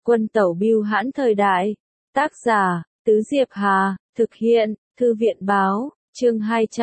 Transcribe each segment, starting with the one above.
Quân tẩu bưu hãn thời đại. Tác giả, Tứ Diệp Hà, thực hiện, Thư viện báo, chương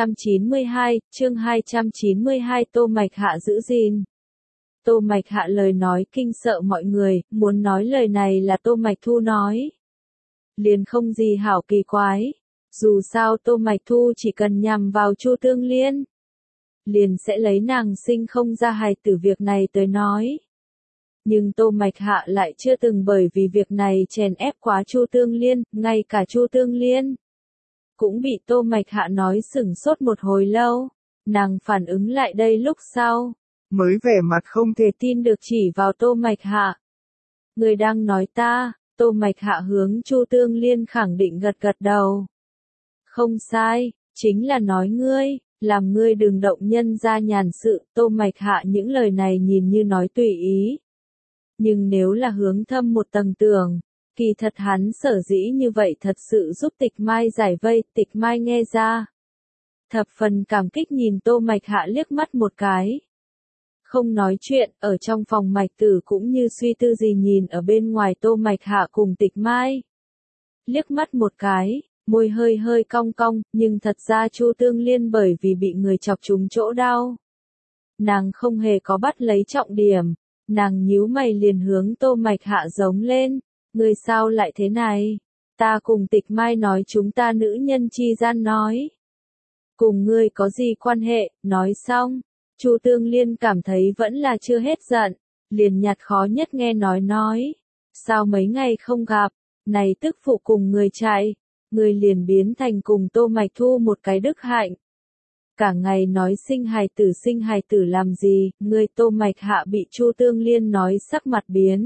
292, Tô Mạch Hạ giữ gìn. Tô Mạch Hạ lời nói kinh sợ mọi người, muốn nói lời này là Tô Mạch Thu nói. Liền không gì hảo kỳ quái, dù sao Tô Mạch Thu chỉ cần nhằm vào Chu Tương Liên, liền sẽ lấy nàng sinh không ra hài tử việc này tới nói. Nhưng Tô Mạch Hạ lại chưa từng bởi vì việc này chèn ép quá Chu Tương Liên, ngay cả Chu Tương Liên cũng bị Tô Mạch Hạ nói sửng sốt một hồi lâu. Nàng phản ứng lại đây lúc sau, mới vẻ mặt không thể tin được chỉ vào Tô Mạch Hạ. Người đang nói ta? Tô Mạch Hạ hướng Chu Tương Liên khẳng định gật gật đầu. Không sai, chính là nói ngươi, làm ngươi đừng động nhân gia nhàn sự. Tô Mạch Hạ những lời này nhìn như nói tùy ý, nhưng nếu là hướng thâm một tầng tưởng, kỳ thật hắn sở dĩ như vậy thật sự giúp Tịch Mai giải vây. Tịch Mai nghe ra, thập phần cảm kích nhìn Tô Mạch Hạ liếc mắt một cái. Không nói chuyện, ở trong phòng Mạch Tử cũng như suy tư gì nhìn ở bên ngoài Tô Mạch Hạ cùng Tịch Mai. Liếc mắt một cái, môi hơi hơi cong cong, nhưng thật ra Chu Tương Liên bởi vì bị người chọc trúng chỗ đau, nàng không hề có bắt lấy trọng điểm. Nàng nhíu mày liền hướng Tô Mạch Hạ giống lên, ngươi sao lại thế này? Ta cùng Tịch Mai nói chúng ta nữ nhân chi gian nói. Cùng ngươi có gì quan hệ? Nói xong, Chu Tương Liên cảm thấy vẫn là chưa hết giận, liền nhặt khó nhất nghe nói. Sao mấy ngày không gặp, này tức phụ cùng người chạy, người liền biến thành cùng Tô Mạch Thu một cái đức hạnh. Cả ngày nói sinh hài tử làm gì, ngươi. Tô Mạch Hạ bị Chu Tương Liên nói sắc mặt biến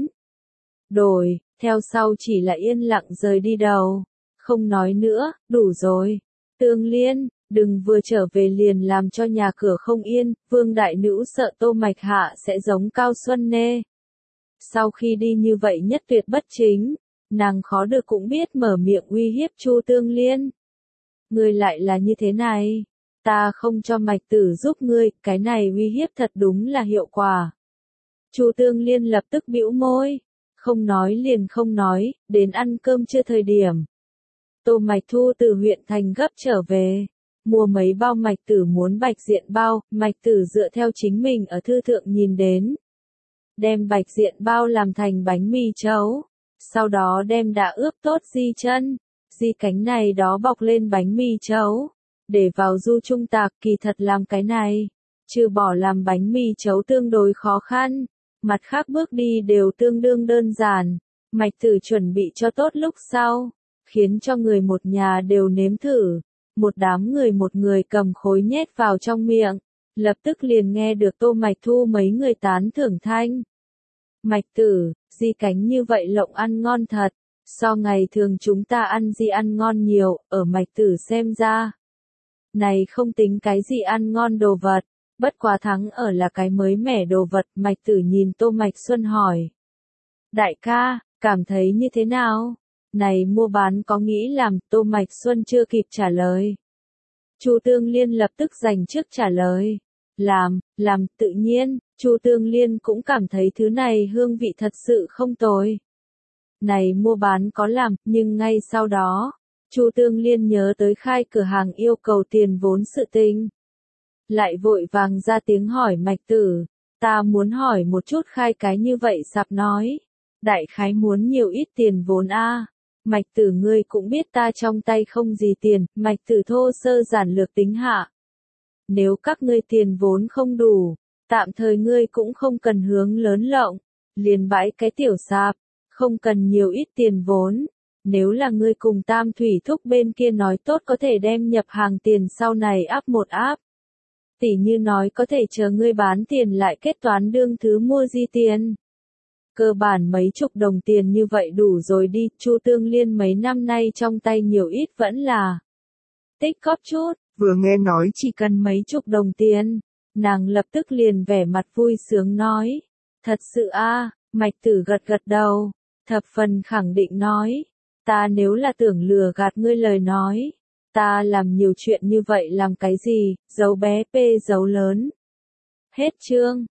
đổi, theo sau chỉ là yên lặng rời đi đầu, không nói nữa. Đủ rồi, Tương Liên, đừng vừa trở về liền làm cho nhà cửa không yên. Vương đại nữ sợ Tô Mạch Hạ sẽ giống Cao Xuân Nê, sau khi đi như vậy nhất tuyệt bất chính, nàng khó được cũng biết mở miệng uy hiếp Chu Tương Liên. Ngươi lại là như thế này, ta không cho Mạch Tử giúp ngươi, cái này uy hiếp thật đúng là hiệu quả. Chu Tương Liên lập tức bĩu môi, không nói liền không nói. Đến ăn cơm trưa thời điểm, Tô Mạch Thu từ huyện thành gấp trở về, mua mấy bao Mạch Tử muốn bạch diện bao. Mạch Tử dựa theo chính mình ở thư thượng nhìn đến, đem bạch diện bao làm thành bánh mì chấu, sau đó đem đã ướp tốt di chân, di cánh này đó bọc lên bánh mì chấu, để vào du trung tạc. Kỳ thật làm cái này, trừ bỏ làm bánh mì chấu tương đối khó khăn, mặt khác bước đi đều tương đương đơn giản. Mạch Tử chuẩn bị cho tốt lúc sau, khiến cho người một nhà đều nếm thử. Một đám người một người cầm khối nhét vào trong miệng, lập tức liền nghe được Tô Mạch Thu mấy người tán thưởng thanh. Mạch Tử, di cánh như vậy lộng ăn ngon thật, so ngày thường chúng ta ăn di ăn ngon nhiều. Ở Mạch Tử xem ra, này không tính cái gì ăn ngon đồ vật, bất quá thắng ở là cái mới mẻ đồ vật. Mạch Tử nhìn Tô Mạch Xuân hỏi, đại ca, cảm thấy như thế nào? Này mua bán có nghĩ làm? Tô Mạch Xuân chưa kịp trả lời, Chu Tương Liên lập tức dành trước trả lời. Làm, tự nhiên. Chu Tương Liên cũng cảm thấy thứ này hương vị thật sự không tồi. Này mua bán có làm, nhưng ngay sau đó, Chu Tương Liên nhớ tới khai cửa hàng yêu cầu tiền vốn sự tình, lại vội vàng ra tiếng hỏi Mạch Tử, ta muốn hỏi một chút khai cái như vậy sạp nói, đại khái muốn nhiều ít tiền vốn a? Mạch Tử, ngươi cũng biết ta trong tay không gì tiền. Mạch Tử thô sơ giản lược tính hạ, nếu các ngươi tiền vốn không đủ, tạm thời ngươi cũng không cần hướng lớn lộng, liền bãi cái tiểu sạp, không cần nhiều ít tiền vốn. Nếu là ngươi cùng Tam Thủy Thúc bên kia nói tốt có thể đem nhập hàng tiền sau này áp một áp, tỉ như nói có thể chờ ngươi bán tiền lại kết toán đương thứ mua di tiền. Cơ bản mấy chục đồng tiền như vậy đủ rồi đi. Chu Tương Liên mấy năm nay trong tay nhiều ít vẫn là tích cóp chút, vừa nghe nói chỉ cần mấy chục đồng tiền, nàng lập tức liền vẻ mặt vui sướng nói, thật sự a? Mạch Tử gật gật đầu, thập phần khẳng định nói, ta nếu là tưởng lừa gạt ngươi lời nói, ta làm nhiều chuyện như vậy làm cái gì, giấu bé p giấu lớn. Hết chương.